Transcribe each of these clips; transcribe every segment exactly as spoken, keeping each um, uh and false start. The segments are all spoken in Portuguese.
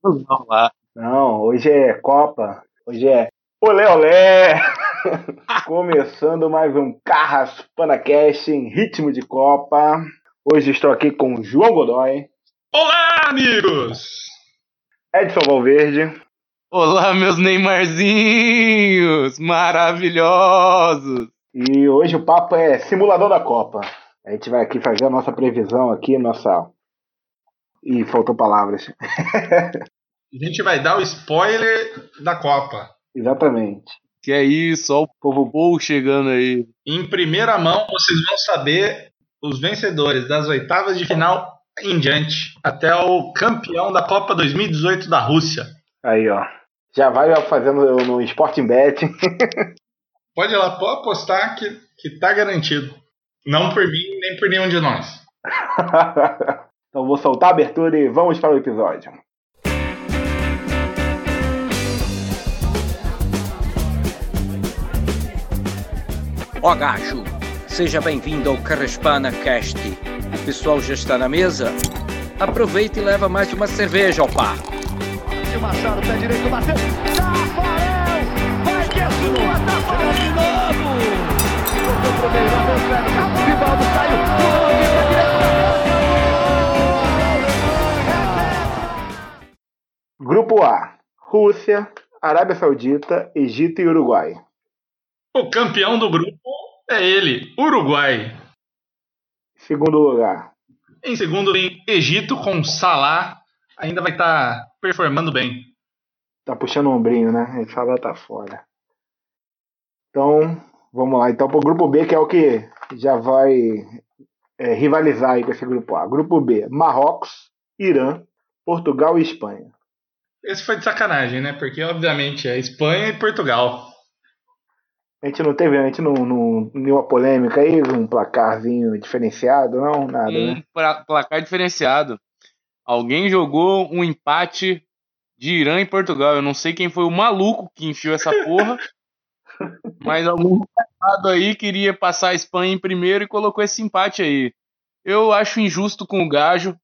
Vamos lá. Não, hoje é Copa. Hoje é olé olé! Começando mais um Carraspanacast em ritmo de Copa. Hoje estou aqui com João Godoy. Olá, amigos! Edson Valverde. Olá, meus Neymarzinhos maravilhosos! E hoje o papo é simulador da Copa. A gente vai aqui fazer a nossa previsão aqui, nossa... Ih, faltou palavras. A gente vai dar o spoiler da Copa. Exatamente. Que é isso, ó o povo bom chegando aí. Em primeira mão, vocês vão saber os vencedores das oitavas de final em diante, até o campeão da Copa dois mil e dezoito da Rússia. Aí, ó. Já vai fazendo no Sporting Bet. Pode ir lá, pode apostar que, que tá garantido. Não por mim, nem por nenhum de nós. Então vou soltar a abertura e vamos para o episódio. Ó gajo, seja bem-vindo ao Carraspanacast. O pessoal já está na mesa? Aproveita e leva mais uma cerveja ao par. O Machado, pé direito, bateu. Tafarel! Vai que é sua, Tafarel de novo! Voltou pro meio, bateu o pé. Rivaldo saiu, pulou aqui pra direita. Grupo A: Rússia, Arábia Saudita, Egito e Uruguai. O campeão do grupo é ele, Uruguai. Segundo lugar. Em segundo vem Egito com Salah. Ainda vai estar tá performando bem. Tá puxando o ombrinho, né? Esse Salah tá fora. Então, vamos lá. Então, pro grupo B, que é o que já vai é, rivalizar aí com esse grupo A. Grupo B: Marrocos, Irã, Portugal e Espanha. Esse foi de sacanagem, né? Porque, obviamente, é Espanha e Portugal. A gente não teve, a gente não, não nenhuma polêmica aí, um placarzinho diferenciado, não? Nada, um né? placar diferenciado. Alguém jogou um empate de Irã e Portugal. Eu não sei quem foi o maluco que enfiou essa porra, mas algum passado aí queria passar a Espanha em primeiro e colocou esse empate aí. Eu acho injusto com o Gajo.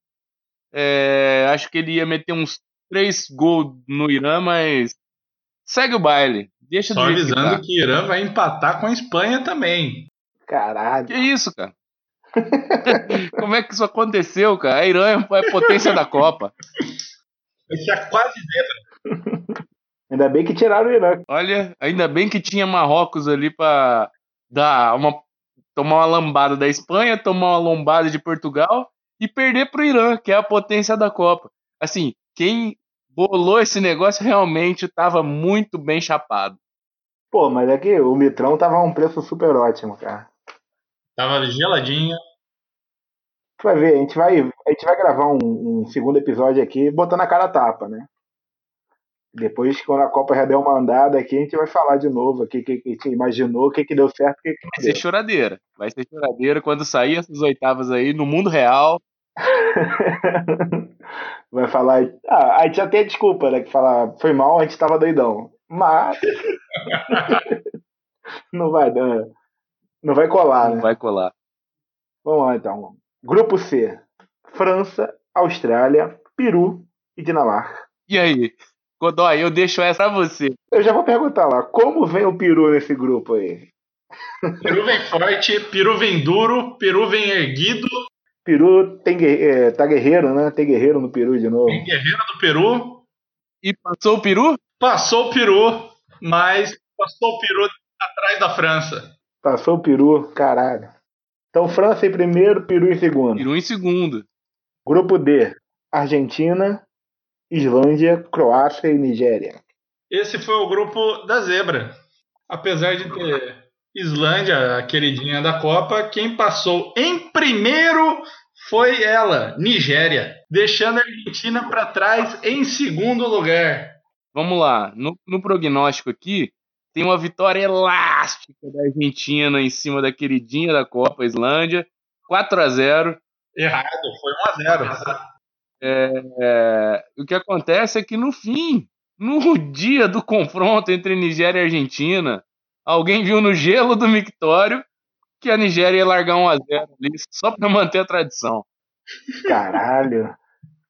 É, acho que ele ia meter uns três gols no Irã, mas segue o baile. Deixa Só do jeito avisando que, tá. que Irã vai empatar com a Espanha também. Caralho. Que isso, cara? Como é que isso aconteceu, cara? A Irã é potência da Copa. Vai ser a quase zebra. Ainda bem que tiraram o Irã. Olha, ainda bem que tinha Marrocos ali pra dar uma, tomar uma lambada da Espanha, tomar uma lombada de Portugal e perder pro Irã, que é a potência da Copa. Assim, quem bolou esse negócio realmente tava muito bem chapado. Pô, mas é que o litrão tava a um preço super ótimo, cara. Tava geladinha. Tu vai ver, a gente vai, a gente vai gravar um, um segundo episódio aqui botando a cara a tapa, né? Depois, quando a Copa já der uma andada aqui, a gente vai falar de novo aqui o que, que a gente imaginou, o que, que deu certo, o que, que não Vai deu. ser choradeira. Vai ser choradeira quando sair essas oitavas aí no mundo real. Vai falar. Ah, a gente já tem a desculpa, né? Que falar foi mal, a gente tava doidão. Mas. não vai dar. Não vai colar, Não né? vai colar. Vamos lá então. Grupo C: França, Austrália, Peru e Dinamarca. E aí? Godoy, eu deixo essa pra você. Eu já vou perguntar lá, como vem o Peru nesse grupo aí? Peru vem forte, Peru vem duro, Peru vem erguido. Peru tem, é, tá guerreiro, né? Tem guerreiro no Peru de novo. Tem guerreiro do Peru. E passou o Peru? Passou o Peru, mas passou o Peru atrás da França. Passou o Peru, caralho. Então França em primeiro, Peru em segundo. Peru em segundo. Grupo D: Argentina, Islândia, Croácia e Nigéria. Esse foi o grupo da zebra. Apesar de ter Islândia, a queridinha da Copa, quem passou em primeiro foi ela, Nigéria, deixando a Argentina para trás em segundo lugar. Vamos lá, no, no prognóstico aqui, tem uma vitória elástica da Argentina em cima da queridinha da Copa, Islândia, quatro a zero. Errado, foi um a zero. É, é, o que acontece é que no fim, no dia do confronto entre Nigéria e Argentina, alguém viu no gelo do mictório que a Nigéria ia largar um a zero ali, só para manter a tradição. Caralho.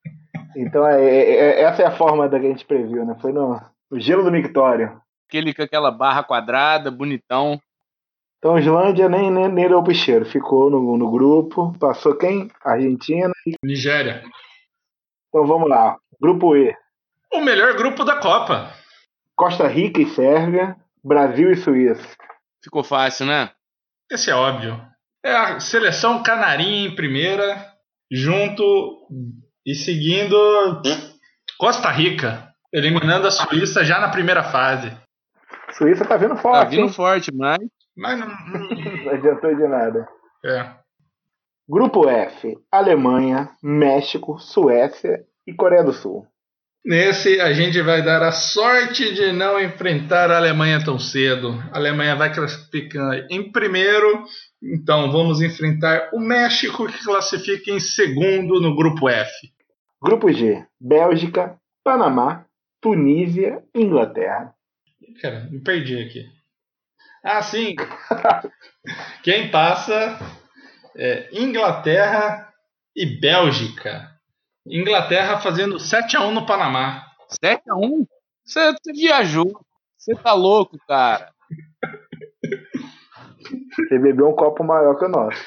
Então é, é- é- essa é a forma da que a gente previu, né? Foi no, no gelo do mictório. Aquele com aquela barra quadrada, bonitão. Então Islândia nem, nem, nem deu pro cheiro. Ficou no, no grupo. Passou quem? Argentina. Nigéria. Então vamos lá. Grupo E. O melhor grupo da Copa. Costa Rica e Sérvia. Brasil e Suíça. Ficou fácil, né? Esse é óbvio. É a seleção canarinha em primeira, junto e seguindo Costa Rica, eliminando a Suíça já na primeira fase. Suíça tá vindo Tá forte. vindo hein? forte, mas Mas não. não- Não adiantou de nada. É. Grupo F. Alemanha, México, Suécia e Coreia do Sul. Nesse, a gente vai dar a sorte de não enfrentar a Alemanha tão cedo. A Alemanha vai classificar em primeiro, então vamos enfrentar o México, que classifica em segundo no grupo F. Grupo G. Bélgica, Panamá, Tunísia e Inglaterra. Cara, me perdi aqui. Ah, sim. Quem passa é Inglaterra e Bélgica. Inglaterra fazendo sete a um no Panamá. sete a um? Você viajou. Você tá louco, cara. Você bebeu um copo maior que o nosso.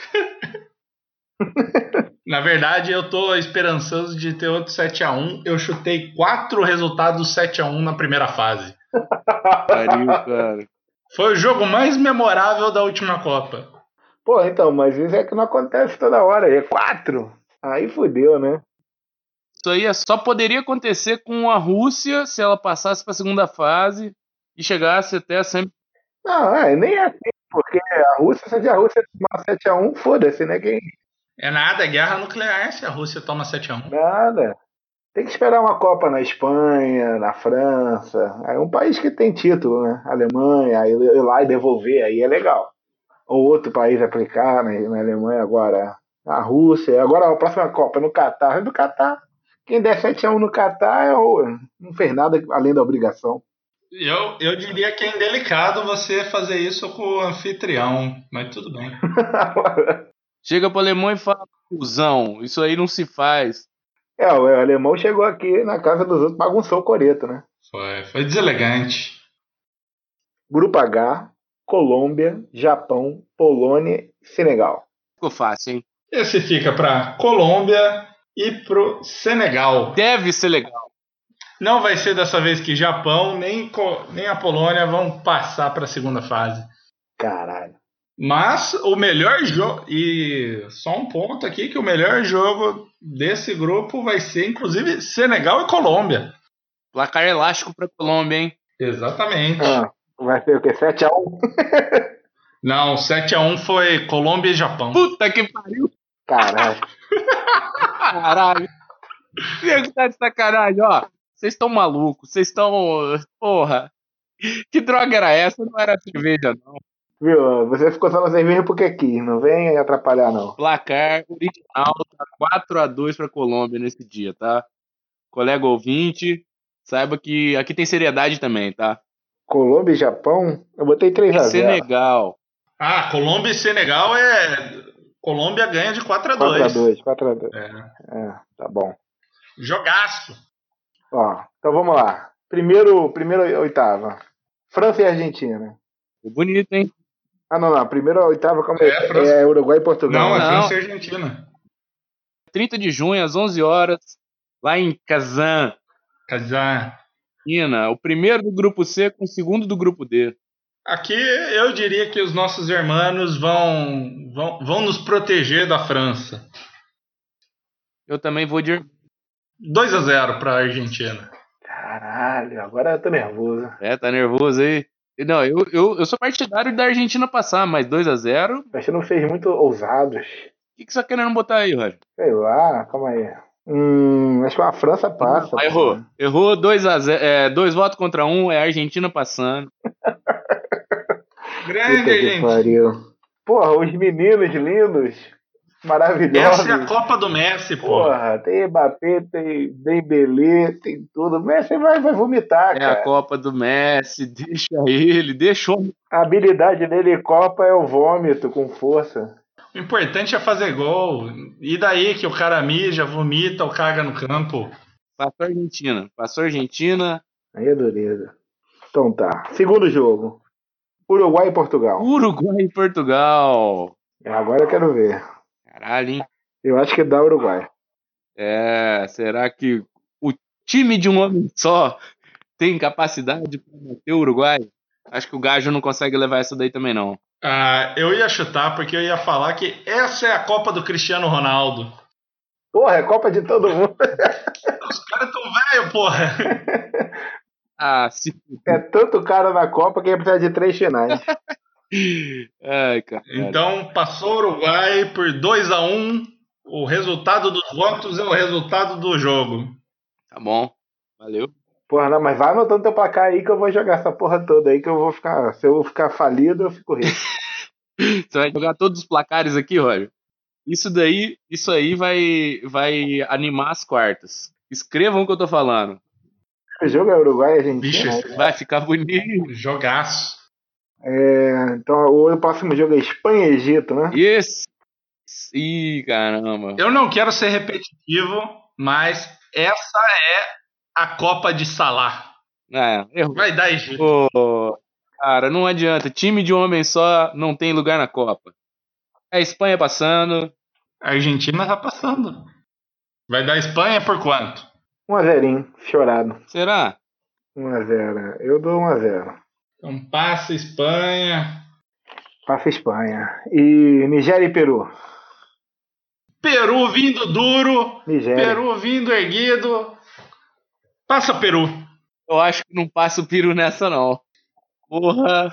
Na verdade, eu tô esperançoso de ter outro sete a um. Eu chutei quatro resultados sete a um na primeira fase. Pariu, cara. Foi o jogo mais memorável da última Copa. Pô, então, mas isso é que não acontece toda hora. É quatro. Aí fudeu, né? Isso aí é- só poderia acontecer com a Rússia se ela passasse pra segunda fase e chegasse até a sempre. Não, é, nem é assim, porque a Rússia, se a Rússia tomar sete a um, foda-se, né? Quem... É nada, é guerra nuclear se a Rússia toma sete a um. Nada. Tem que esperar uma Copa na Espanha, na França. É um país que tem título, né? Alemanha, aí ir lá e devolver, aí é legal. Ou outro país aplicar, né? Na Alemanha agora, a Rússia. Agora a próxima Copa no Catar. No Catar, quem der sete a um no Catar é o... não fez nada além da obrigação. Eu, eu diria que é indelicado você fazer isso com o anfitrião, mas tudo bem. Chega pro alemão e fala, cuzão, isso aí não se faz. É, o alemão chegou aqui na casa dos outros, bagunçou o coreto, né? Foi, foi deselegante. Grupo H, Colômbia, Japão, Polônia e Senegal. Ficou fácil, hein? Esse fica para Colômbia e pro Senegal. Deve ser legal. Não vai ser dessa vez que Japão nem, Co- nem a Polônia vão passar para a segunda fase. Caralho. Mas o melhor jogo, e só um ponto aqui, que o melhor jogo desse grupo vai ser inclusive Senegal e Colômbia. Placar elástico pra Colômbia, hein? Exatamente. Ah, vai ser o quê? sete a um? Não, sete a um foi Colômbia e Japão. Puta que pariu, Caralho. caralho. Nego tá de sacanagem, ó. Vocês estão malucos, vocês estão. Porra. Que droga era essa? Não era cerveja, não. Viu? Você ficou só na cerveja porque quis. Não vem atrapalhar, não. Placar original tá quatro a dois pra Colômbia nesse dia, tá? Colega ouvinte, saiba que aqui tem seriedade também, tá? Colômbia e Japão, eu botei três a zero. Senegal. Ah, Colômbia e Senegal é. Colômbia ganha de quatro a quatro a dois. dois, quatro a dois. É. É, tá bom. Jogaço. Ó, então vamos lá. Primeiro, primeiro oitava. França e Argentina. Bonito, hein? Ah, não, não. Primeiro oitava como é, É, França. é Uruguai e Portugal. Não, é Não. França e Argentina. trinta de junho, às onze horas, lá em Kazan, Kazan. China. O primeiro do grupo C com o segundo do grupo D. Aqui eu diria que os nossos irmãos vão, vão, vão nos proteger da França. Eu também vou de. dois a zero para a Argentina. Caralho, agora eu tô nervoso. É, tá nervoso aí. Não, eu, eu, eu sou partidário da Argentina passar, mas dois a zero. Acho que não fez muito ousados. O que, que você tá querendo botar aí, Roger? Sei lá, calma aí. Hum, acho que a França passa. Ah, errou. Errou dois a zero. É, dois votos contra um, é a Argentina passando. Grande Puta que Argentina. pariu. Porra, os meninos lindos, maravilhosos. Essa é a Copa do Messi, pô. Porra, tem Mbappé, tem Dembélé, tem tudo. O Messi vai, vai vomitar, É cara. a Copa do Messi, deixa ele, deixa o homem. A habilidade dele em Copa é o vômito com força. O importante é fazer gol. E daí que o cara mija, vomita ou caga no campo? Passou a Argentina. Passou a Argentina. Aí é dureza. Então tá. Segundo jogo. Uruguai e Portugal. Uruguai e Portugal. Agora eu quero ver. Caralho, hein? Eu acho que dá Uruguai. É, será que o time de um homem só tem capacidade para bater o Uruguai? Acho que o Gajo não consegue levar essa daí também, não. Ah, eu ia chutar porque eu ia falar que essa é a Copa do Cristiano Ronaldo. Porra, é Copa de todo mundo. Os caras tão velho, porra. Ah, se... É tanto cara na Copa que ia precisar de três finais. Ai, cara. Então passou o Uruguai por dois a um. O resultado dos votos é o resultado do jogo. Tá bom. Valeu. Porra, não, mas vai anotando teu placar aí que eu vou jogar essa porra toda aí que eu vou ficar... Se eu ficar falido, eu fico rico. Você vai jogar todos os placares aqui, Roger? Isso daí, isso aí vai, vai animar as quartas. Escrevam o que eu tô falando. O jogo é Uruguai e Argentina. Bicho, né? Vai ficar bonito. Jogaço. É, então o próximo jogo é Espanha e Egito, né? Esse. Ih, caramba. Eu não quero ser repetitivo, mas essa é a Copa de Salah. É, errou. Vai dar Egito. Ô, cara, não adianta. Time de um homem só não tem lugar na Copa. É a Espanha passando. A Argentina tá passando. Vai dar Espanha por quanto? um a zero, chorado. Será? um a zero. Eu dou um a zero. Então passa Espanha. Passa Espanha. E Nigéria e Peru. Peru vindo duro. Nigéria. Peru vindo erguido. Passa Peru. Eu acho que não passa o Peru nessa, não. Porra.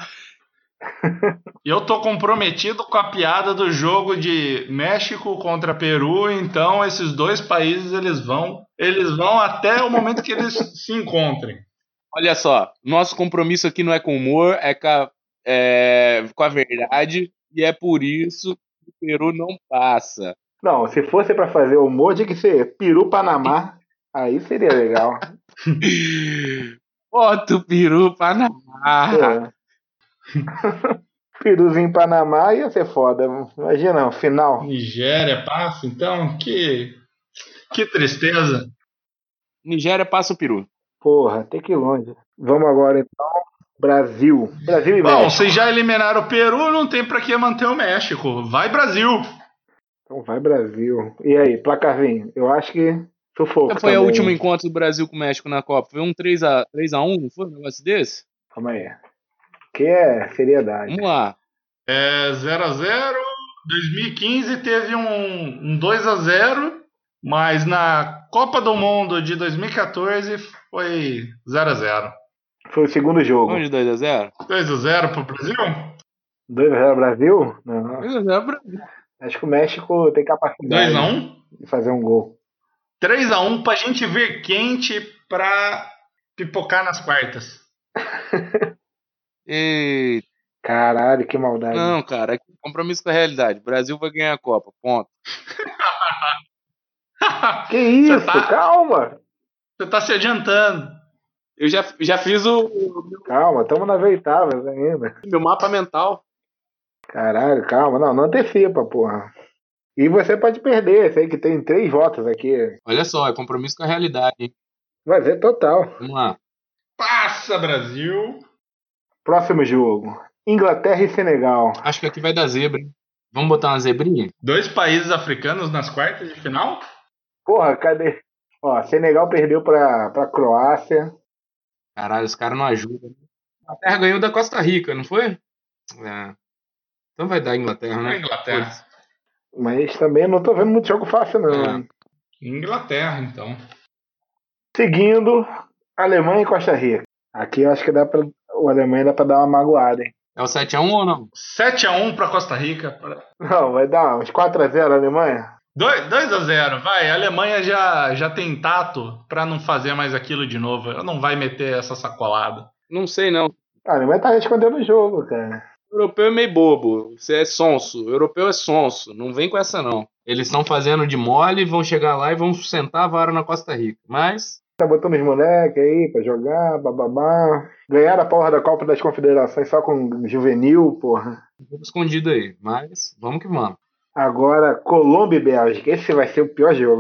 Eu tô comprometido com a piada do jogo de México contra Peru, então esses dois países eles vão, eles vão até o momento que eles se encontrem. Olha só, nosso compromisso aqui não é com humor, é com a, é, com a verdade, e é por isso que o Peru não passa. Não, se fosse pra fazer humor, tinha que ser Peru-Panamá. Aí seria legal. Bota o Peru Panamá. É. Peruzinho em Panamá ia ser foda. Imagina, o final. Nigéria passa, então que que tristeza. Nigéria passa o Peru. Porra, tem que ir longe. Vamos agora então. Brasil. Brasil e Bom, México. vocês já eliminaram o Peru, não tem pra que manter o México. Vai Brasil. Então vai Brasil. E aí, placarzinho? Eu acho que sufoco. Qual foi também. o último encontro do Brasil com o México na Copa? Foi um três a um, não foi um negócio desse? Calma aí. Que é seriedade. Vamos lá. É zero a zero. dois mil e quinze teve um, um dois a zero, mas na Copa do Mundo de dois mil e quatorze foi zero a zero. Foi o segundo jogo. Vamos de dois a zero? dois a zero pro Brasil? dois a zero Brasil? Não. dois a zero Brasil. Acho que o México tem capacidade dois a um? de fazer um gol. três a um pra gente ver quente pra pipocar nas quartas. Eita. Caralho, que maldade. Não, cara, é compromisso com a realidade. O Brasil vai ganhar a Copa, ponto. Que isso? Você tá- Calma. Você tá se adiantando. Eu já, já fiz o, o Calma, estamos nas oitavas ainda. meu mapa mental. Caralho, calma. Não, não antecipa, porra. E você pode perder. Sei que tem três votos aqui. Olha só, é compromisso com a realidade, hein? Vai ser total. Vamos lá. Passa, Brasil. Próximo jogo. Inglaterra e Senegal. Acho que aqui vai dar zebra, hein? Vamos botar uma zebrinha? Dois países africanos nas quartas de final? Porra, cadê? Ó, Senegal perdeu pra, pra Croácia. Caralho, os caras não ajudam. A Inglaterra ganhou da Costa Rica, não foi? É. Então vai dar Inglaterra, né? É Inglaterra. Mas também não tô vendo muito jogo fácil, não. É. hein? Inglaterra, então. Seguindo, Alemanha e Costa Rica. Aqui eu acho que dá pra. O Alemanha dá pra dar uma magoada, hein? É o sete a um ou não? sete a um pra Costa Rica. Não, vai dar uns quatro a zero a Alemanha. dois a zero, vai. A Alemanha já, já tem tato pra não fazer mais aquilo de novo. Ela não vai meter essa sacolada. Não sei, não. A Alemanha tá escondendo o jogo, cara. O europeu é meio bobo. Você é sonso. O europeu é sonso. Não vem com essa, não. Eles estão fazendo de mole, vão chegar lá e vão sustentar a vara na Costa Rica. Mas Tá botando os moleques aí pra jogar, bababá. Ganharam a porra da Copa das Confederações só com juvenil, porra. um pouco escondido aí. Mas vamos que vamos. Agora, Colômbia e Bélgica. Esse vai ser o pior jogo, né?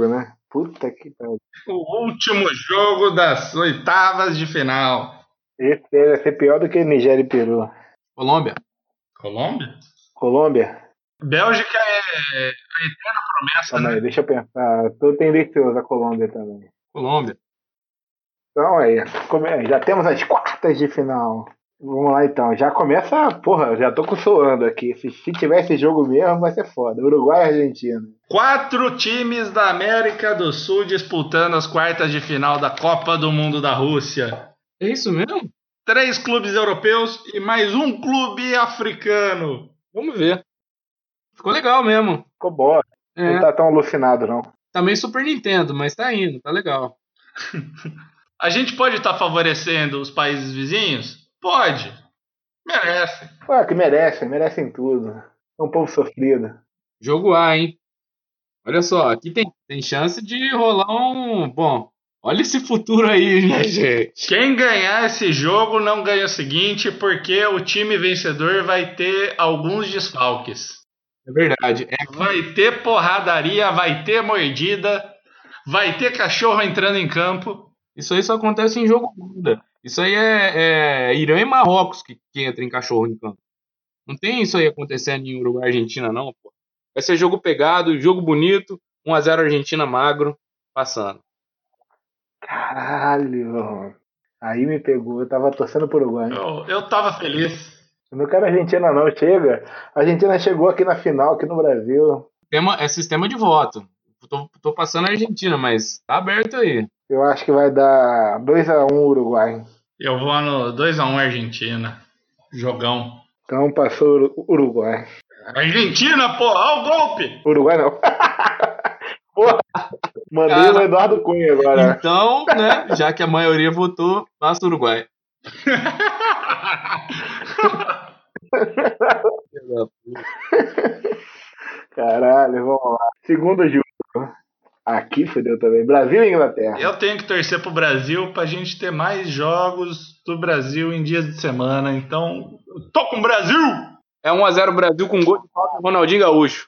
Puta que pariu. O último jogo das oitavas de final. Esse deve ser pior do que Nigéria e Peru. Colômbia. Colômbia? Colômbia? Bélgica é a eterna promessa, Calma né? aí, deixa eu pensar. Tô tendencioso a Colômbia também. Colômbia. Então aí, come- já temos as quartas de final. Vamos lá então, já começa, porra, já tô consolando aqui. Se, se tiver esse jogo mesmo, vai ser foda. Uruguai e Argentina. Quatro times da América do Sul disputando as quartas de final da Copa do Mundo da Rússia. É isso mesmo? Três clubes europeus e mais um clube africano. Vamos ver. Ficou legal mesmo. Ficou bom. É, Não tá tão alucinado, não. tá meio Super Nintendo, mas tá indo, tá legal. A gente pode estar favorecendo os países vizinhos? Pode. Merece. Ué, que merecem, merecem tudo. É um povo sofrido. Jogo A, hein? Olha só, aqui tem, tem chance de rolar um... Bom, olha esse futuro aí, minha gente. Quem ganhar esse jogo não ganha o seguinte, porque o time vencedor vai ter alguns desfalques. É verdade. É, Vai ter porradaria, vai ter mordida, vai ter cachorro entrando em campo. isso aí só acontece em jogo muda. Isso aí é, é Irã e Marrocos que, que entra em cachorro em campo. Não tem isso aí acontecendo em Uruguai e Argentina, não, pô. Vai ser jogo pegado, jogo bonito, um a zero Argentina magro, passando. Caralho. Aí me pegou. Eu tava torcendo pro Uruguai. Eu, eu tava feliz. Eu não quero a Argentina, não. Chega. A Argentina chegou aqui na final, aqui no Brasil. Tema, é sistema de voto. Tô, tô passando a Argentina, mas tá aberto aí. Eu acho que vai dar dois a um Uruguai. Eu vou no dois a um Argentina. Jogão. Então passou o Uruguai. Argentina, pô, ó o golpe! Uruguai não. Porra, mandei Cara. o Eduardo Cunha agora. Então, né, já que a maioria votou, passa o Uruguai. Caralho, vamos lá. Segundo jogo. Aqui fodeu também. Brasil e Inglaterra. Eu tenho que torcer pro Brasil pra gente ter mais jogos do Brasil em dias de semana. Então, eu tô com o Brasil! É um a zero Brasil com gol de falta do Ronaldinho Gaúcho.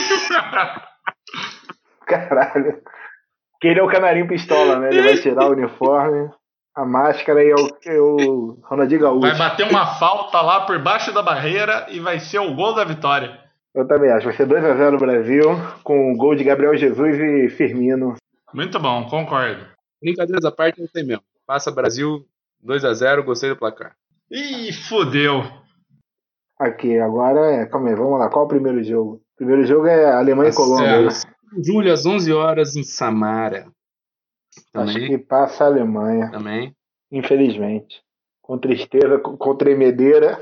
Caralho. Que ele é o canarinho pistola, né? Ele vai tirar o uniforme, a máscara e é o, é o Ronaldinho Gaúcho. Vai bater uma falta lá por baixo da barreira e vai ser o gol da vitória. Eu também acho. Vai ser dois a zero Brasil, com o gol de Gabriel Jesus e Firmino. Muito bom, concordo. Brincadeiras à parte, não sei mesmo. Passa Brasil dois a zero, gostei do placar. Ih, fodeu. Aqui, agora é. Calma aí, vamos lá. Qual é o primeiro jogo? O primeiro jogo é Alemanha e Colômbia. né? Julho, às onze horas, em Samara. Acho Também, que passa a Alemanha, também. infelizmente. Com tristeza, com, com tremedeira.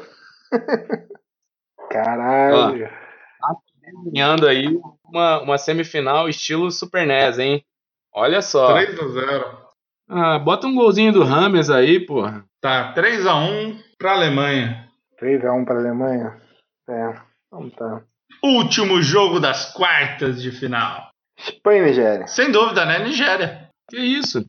Caralho. Ganhando aí uma, uma semifinal estilo Super N E S, hein? Olha só. três a zero. Ah, bota um golzinho do Rames aí, porra. Tá, três a um pra Alemanha. três a um para a Alemanha? É, então tá. Último jogo das quartas de final. Espanha e Nigéria. Sem dúvida, né? Nigéria. Que isso?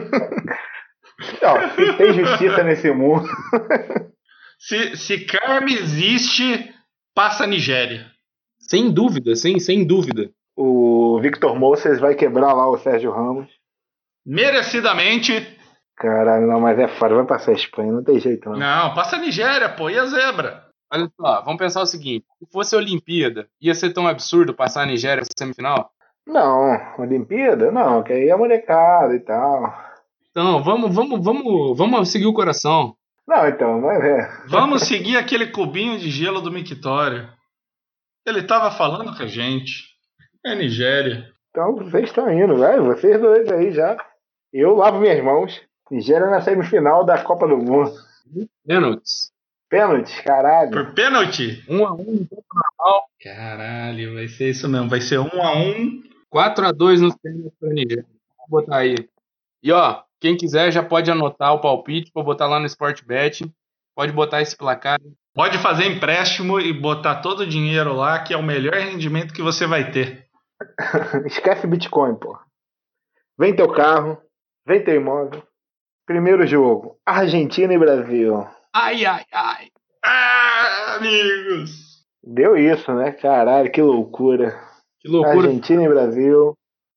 Ó, se tem justiça nesse mundo. Se, se karma existe, passa a Nigéria. Sem dúvida, sem, sem dúvida. O Victor Moses vai quebrar lá o Sérgio Ramos. Merecidamente. Caralho, não, mas é foda. Vai passar a Espanha, não tem jeito não. Não, passa a Nigéria, pô. E a zebra? Olha só, vamos pensar o seguinte. Se fosse a Olimpíada, ia ser tão absurdo passar a Nigéria na semifinal? Não, Olimpíada? Não, que aí é molecada e tal. Então, vamos, vamos, vamos, vamos seguir o coração. Não, então, mas é. Vamos seguir aquele cubinho de gelo do mictório. Ele tava falando com a gente. É Nigéria. Então vocês estão indo, vai, vocês dois aí já. Eu lavo minhas mãos. Nigéria na semifinal da Copa do Mundo. Pênaltis. Pênalti, caralho. Por pênalti? um a um, Caralho, vai ser isso mesmo. Vai ser um a um. quatro a dois nos pênaltis pra Nigéria. Vou botar aí. E ó, quem quiser já pode anotar o palpite pra botar lá no Sportbet. Pode botar esse placar. Pode fazer empréstimo e botar todo o dinheiro lá, que é o melhor rendimento que você vai ter. Esquece Bitcoin, pô. Vem teu carro, vem teu imóvel. Primeiro jogo, Argentina e Brasil. Ai, ai, ai. Ah, amigos! Deu isso, né? Caralho, que loucura. Que loucura. Argentina e Brasil.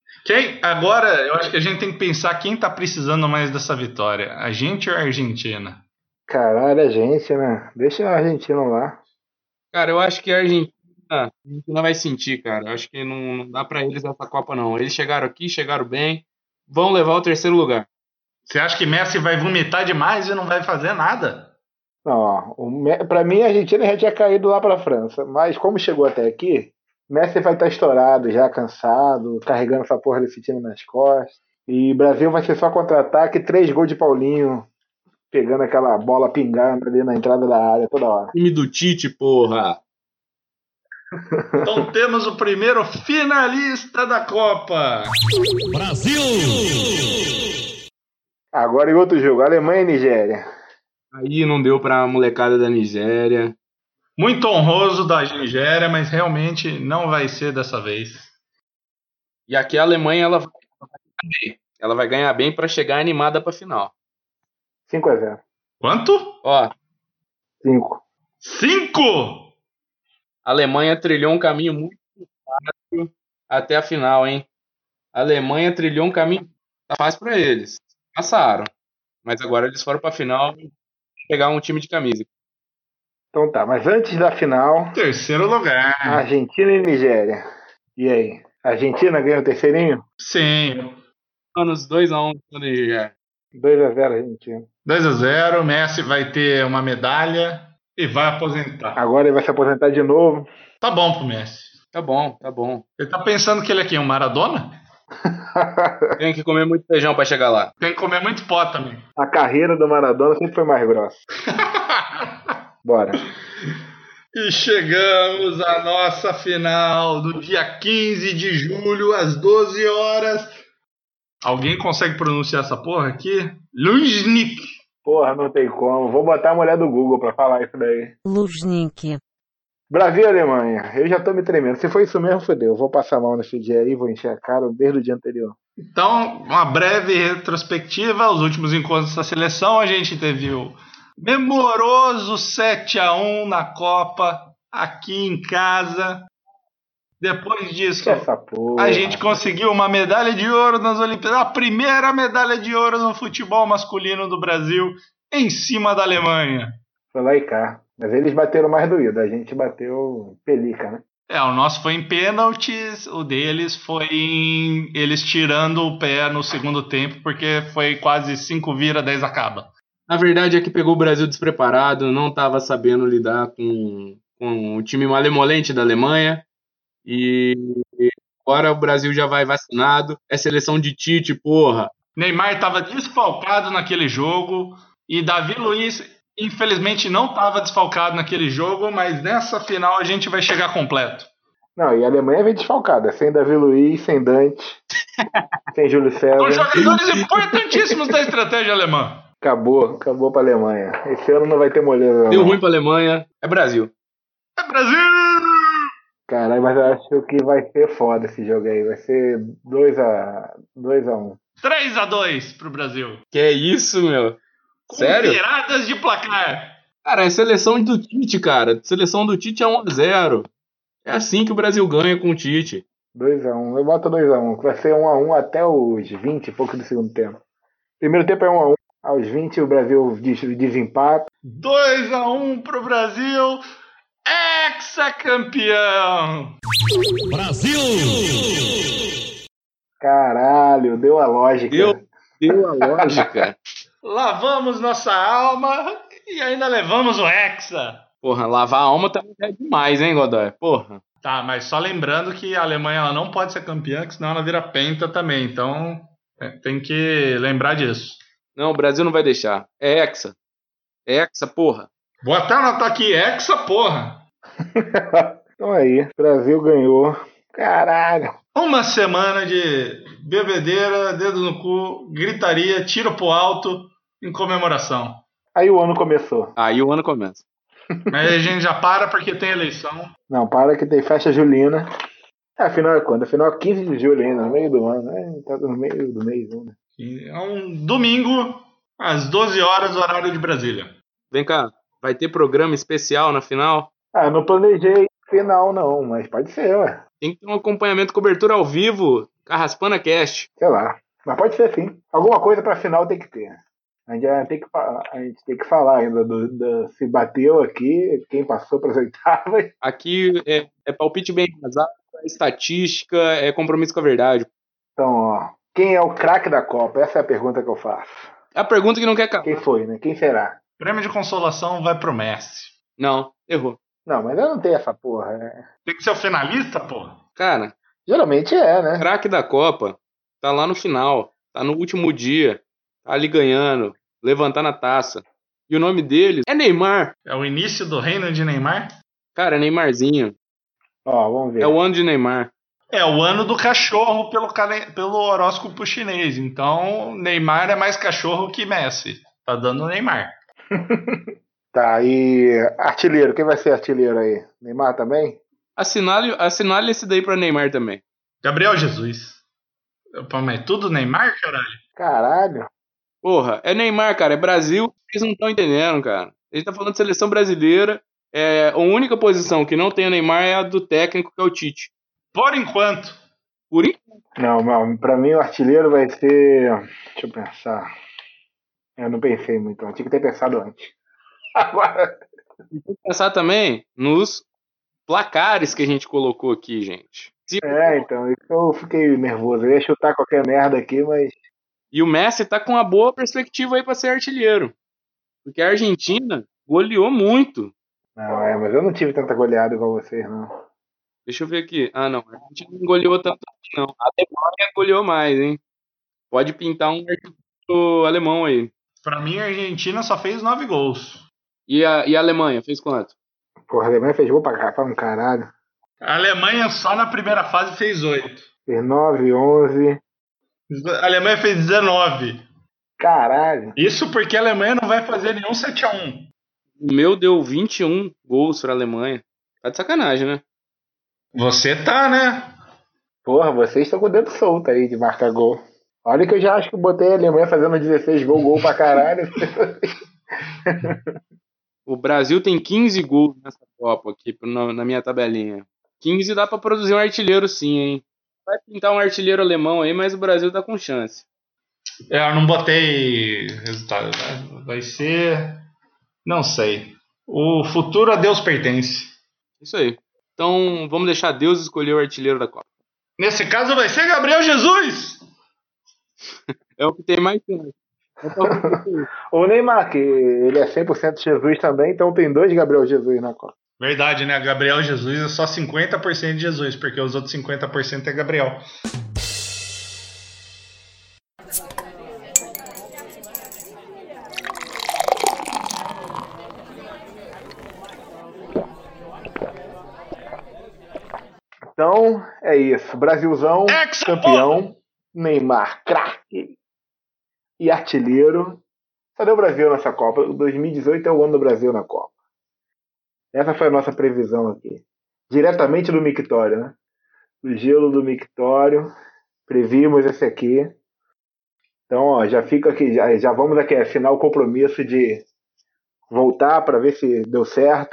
Quem, agora, eu acho que a gente tem que pensar quem tá precisando mais dessa vitória. A gente ou a Argentina? Caralho, a gente, né? Deixa a Argentina lá. Cara, eu acho que a Argentina, a Argentina vai sentir, cara. Eu acho que não, não dá pra eles essa Copa, não. Eles chegaram aqui, chegaram bem, vão levar o terceiro lugar. Você acha que Messi vai vomitar demais e não vai fazer nada? Não, ó, o Me- pra mim a Argentina já tinha caído lá pra França, mas como chegou até aqui, Messi vai estar estourado, já cansado, carregando essa porra desse time nas costas. E Brasil vai ser só contra-ataque, três gols de Paulinho, pegando aquela bola pingando ali na entrada da área toda hora. Time do Tite, porra. Então temos o primeiro finalista da Copa. Agora em outro jogo, Alemanha e Nigéria. Aí não deu pra molecada da Nigéria. Muito honroso da Nigéria, mas realmente não vai ser dessa vez. E aqui a Alemanha, ela vai ganhar bem. Ela vai ganhar bem pra chegar animada pra final. cinco a zero. Quanto? Ó, cinco. Cinco! a Alemanha trilhou um caminho muito fácil até a final, hein? A Alemanha trilhou um caminho fácil pra eles. Passaram. Mas agora eles foram pra final pegar um time de camisa. Então tá, mas antes da final, Terceiro lugar. Argentina e Nigéria. E aí? A Argentina ganha o terceirinho? Sim. Anos dois a um na Nigéria. dois a zero Argentina. dois a zero. Messi vai ter uma medalha e vai aposentar. Agora ele vai se aposentar de novo. Tá bom pro Messi. Tá bom, tá bom. Ele tá pensando que ele é quem? Um Maradona? Tem que comer muito feijão pra chegar lá. Tem que comer muito pó também. A carreira do Maradona sempre foi mais grossa. Bora. E chegamos à nossa final do dia quinze de julho, às doze horas. Alguém consegue pronunciar essa porra aqui? Luznik. Porra, não tem como. Vou botar a mulher do Google pra falar isso daí. Luznik. Brasil e Alemanha. Eu já tô me tremendo. Se for isso mesmo, fodeu. Vou passar mal nesse dia aí, vou encher a cara desde o dia anterior. Então, uma breve retrospectiva. Os últimos encontros da seleção, a gente teve o memoroso sete a um na Copa, aqui em casa. Depois disso, Que essa porra. a gente conseguiu uma medalha de ouro nas Olimpíadas. A primeira medalha de ouro no futebol masculino do Brasil, em cima da Alemanha. Foi lá e cá. Mas eles bateram mais doído. A gente bateu pelica, né? É, o nosso foi em pênaltis, o deles foi em eles tirando o pé no segundo tempo, porque foi quase cinco vira, dez acaba. Na verdade é que pegou o Brasil despreparado, não estava sabendo lidar com, com o time malemolente da Alemanha. E agora o Brasil já vai vacinado. É seleção de Tite, porra. Neymar estava desfalcado naquele jogo e Davi Luiz, infelizmente, não estava desfalcado naquele jogo, mas nessa final a gente vai chegar completo. Não, e a Alemanha vem desfalcada. Sem Davi Luiz, sem Dante, sem Júlio São César. jogadores importantíssimos da estratégia alemã. Acabou, acabou pra Alemanha. Esse ano não vai ter moleza. Deu não. ruim pra Alemanha. É Brasil. É Brasil! Caralho, mas eu acho que vai ser foda esse jogo aí. Vai ser dois a um. três a dois pro Brasil. Que é isso, meu? Com Sério? viradas de placar. Cara, é seleção do Tite, cara. Seleção do Tite é um a zero. É assim que o Brasil ganha com o Tite. dois a um. Eu boto dois a um. Vai ser um a um até os vinte e pouco do segundo tempo. Primeiro tempo é um a um. Aos vinte o Brasil des- desempata. dois a um pro Brasil. Hexacampeão. Caralho, deu a lógica. Deu, deu a lógica. Lavamos nossa alma e ainda levamos o Hexa. Porra, lavar a alma também é demais, hein, Godoy? Porra. Tá, mas só lembrando que a Alemanha ela não pode ser campeã, que senão ela vira penta também. Então é, tem que lembrar disso. Não, o Brasil não vai deixar. É Hexa. É Hexa, porra. Vou até anotar aqui, Hexa, porra. Então aí, Brasil ganhou. Caralho. Uma semana de bebedeira, dedo no cu, gritaria, tiro pro alto em comemoração. Aí o ano começou. Aí o ano começa. Mas a gente já para porque tem eleição. Não, para que tem festa julina. É, afinal é quando? Afinal é quinze de julho ainda, no meio do ano. É, tá no meio do mês ainda. E é um domingo, às doze horas, horário de Brasília. Vem cá, vai ter programa especial na final? Ah, não planejei final não, mas pode ser, ué. Tem que ter um acompanhamento, cobertura ao vivo. Carraspana Cast. Sei lá. Mas pode ser sim. Alguma coisa pra final tem que ter. A gente, vai ter que, fa- a gente tem que falar ainda do, do- se bateu aqui, quem passou para as oitavas. Aqui é, é palpite bem embasado, é estatística, é compromisso com a verdade. Então, ó, quem é o craque da Copa? Essa é a pergunta que eu faço. É a pergunta que não quer Quem calar. foi, né? Quem será? Prêmio de consolação vai pro Messi. Não, errou. Não, mas eu não tenho essa porra, né? Tem que ser o finalista, pô. Cara, Geralmente é, né? craque da Copa tá lá no final, tá no último dia, tá ali ganhando, levantando a taça. E o nome dele é Neymar. É o início do reino de Neymar? Cara, é Neymarzinho. Ó, vamos ver. É o ano de Neymar. É o ano do cachorro pelo, calen- pelo horóscopo chinês. Então, Neymar é mais cachorro que Messi. Tá dando Neymar. Tá, e artilheiro, quem vai ser artilheiro aí? Neymar também? Assinale, assinale esse daí pra Neymar também. Gabriel Jesus. Pô, mas tudo Neymar, caralho? Caralho. Porra, é Neymar, cara, é Brasil, vocês não estão entendendo, cara. A gente tá falando de seleção brasileira, é, a única posição que não tem o Neymar é a do técnico, que é o Tite. Por enquanto. Por enquanto, Não, não, pra mim o artilheiro vai ser. Deixa eu pensar. Eu não pensei muito, eu tinha que ter pensado antes. Agora. tem que pensar também nos placares que a gente colocou aqui, gente. Se- É, então, isso eu fiquei nervoso. Eu ia chutar qualquer merda aqui, mas. E o Messi tá com uma boa perspectiva aí pra ser artilheiro. Porque a Argentina goleou muito. Não, é, mas eu não tive tanta goleada igual vocês, não. Deixa eu ver aqui. Ah, não. A Argentina não goleou tanto assim, não. A Alemanha goleou mais, hein? Pode pintar um artilheiro alemão aí. Pra mim, a Argentina só fez nove gols. E a, e a Alemanha, fez quanto? Porra, a Alemanha fez gol pra cá, pra um caralho. A Alemanha só na primeira fase fez oito. Fez nove, onze. A Alemanha fez dezenove. Caralho. Isso porque a Alemanha não vai fazer nenhum sete a um. O meu deu vinte e um gols pra Alemanha. Tá de sacanagem, né? Você tá, né? Porra, vocês estão com o dedo solto aí de marcar gol. Olha que eu já acho que botei a Alemanha fazendo dezesseis gol, gol pra caralho. O Brasil tem quinze gols nessa Copa aqui na, na minha tabelinha. quinze dá pra produzir um artilheiro sim, hein? Vai pintar um artilheiro alemão aí, mas o Brasil tá com chance. É, eu não botei resultado. Vai ser. Não sei. O futuro a Deus pertence. Isso aí. Então vamos deixar Deus escolher o artilheiro da Copa. Nesse caso vai ser Gabriel Jesus! É o que tem mais chance. O Neymar, que ele é cem por cento Jesus também, então tem dois Gabriel Jesus na Copa. Verdade, né? Gabriel Jesus é só cinquenta por cento de Jesus, porque os outros cinquenta por cento é Gabriel. Então, é isso. Brasilzão, Hexa, campeão. Neymar, craque. E artilheiro. Cadê o Brasil nessa Copa? dois mil e dezoito é o ano do Brasil na Copa. Essa foi a nossa previsão aqui. Diretamente do mictório, né? Do gelo do mictório. Previmos esse aqui. Então, ó, já fica aqui. Já, já vamos aqui assinar o compromisso de voltar para ver se deu certo.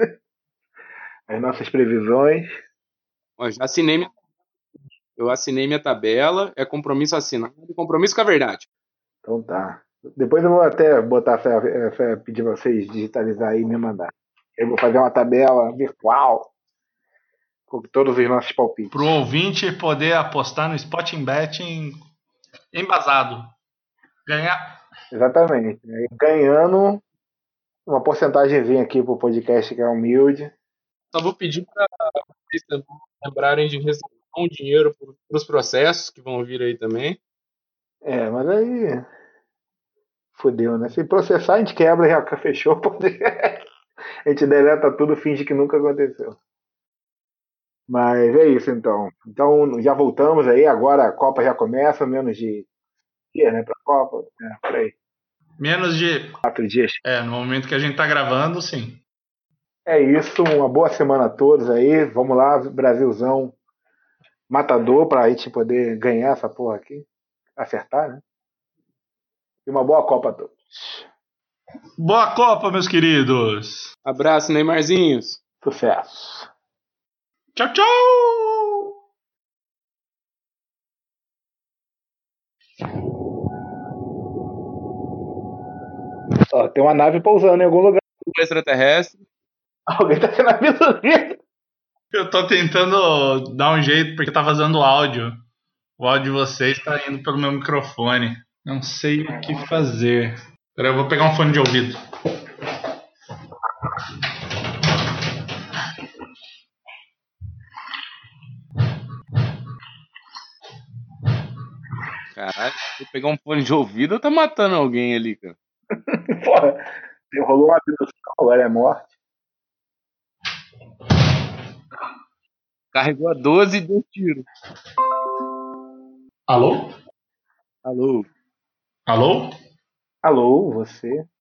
As nossas previsões. Ó, já assinei minha... Eu assinei minha tabela, é compromisso assinado, compromisso com a verdade. Então tá. Depois eu vou até botar essa, essa pedir vocês digitalizar aí e me mandar. Eu vou fazer uma tabela virtual com todos os nossos palpites. Pro ouvinte poder apostar no Sporting Betting embasado. Ganhar. Exatamente. Aí, ganhando uma porcentagemzinha aqui pro podcast que é humilde. Só vou pedir para vocês também lembrarem de reservar um dinheiro para os processos que vão vir aí também. É, mas aí fodeu, né? Se processar, a gente quebra, já fechou o podcast. A gente deleta tudo, finge que nunca aconteceu. Mas é isso então. Então já voltamos aí, agora a Copa já começa, menos de dia, né, pra Copa? É, por aí. Menos de. Quatro dias. É, no momento que a gente tá gravando, sim. É isso, uma boa semana a todos aí. Vamos lá, Brasilzão matador pra gente poder ganhar essa porra aqui. Acertar, né? E uma boa Copa a todos. Boa Copa, meus queridos! Abraço, Neymarzinhos. Sucesso. Tchau, tchau! Ó, tem uma nave pousando em algum lugar. O extraterrestre. Alguém tá sendo absorvido. Eu tô tentando dar um jeito porque tá vazando o áudio. O áudio de vocês tá indo pelo meu microfone. Não sei o que fazer. Peraí, eu vou pegar um fone de ouvido. Caralho, se eu pegar um fone de ouvido, eu tá matando alguém ali, cara. Porra, rolou uma abdução, agora é morte. Carregou a doze e deu tiro. Alô? Alô? Alô? Alô, você?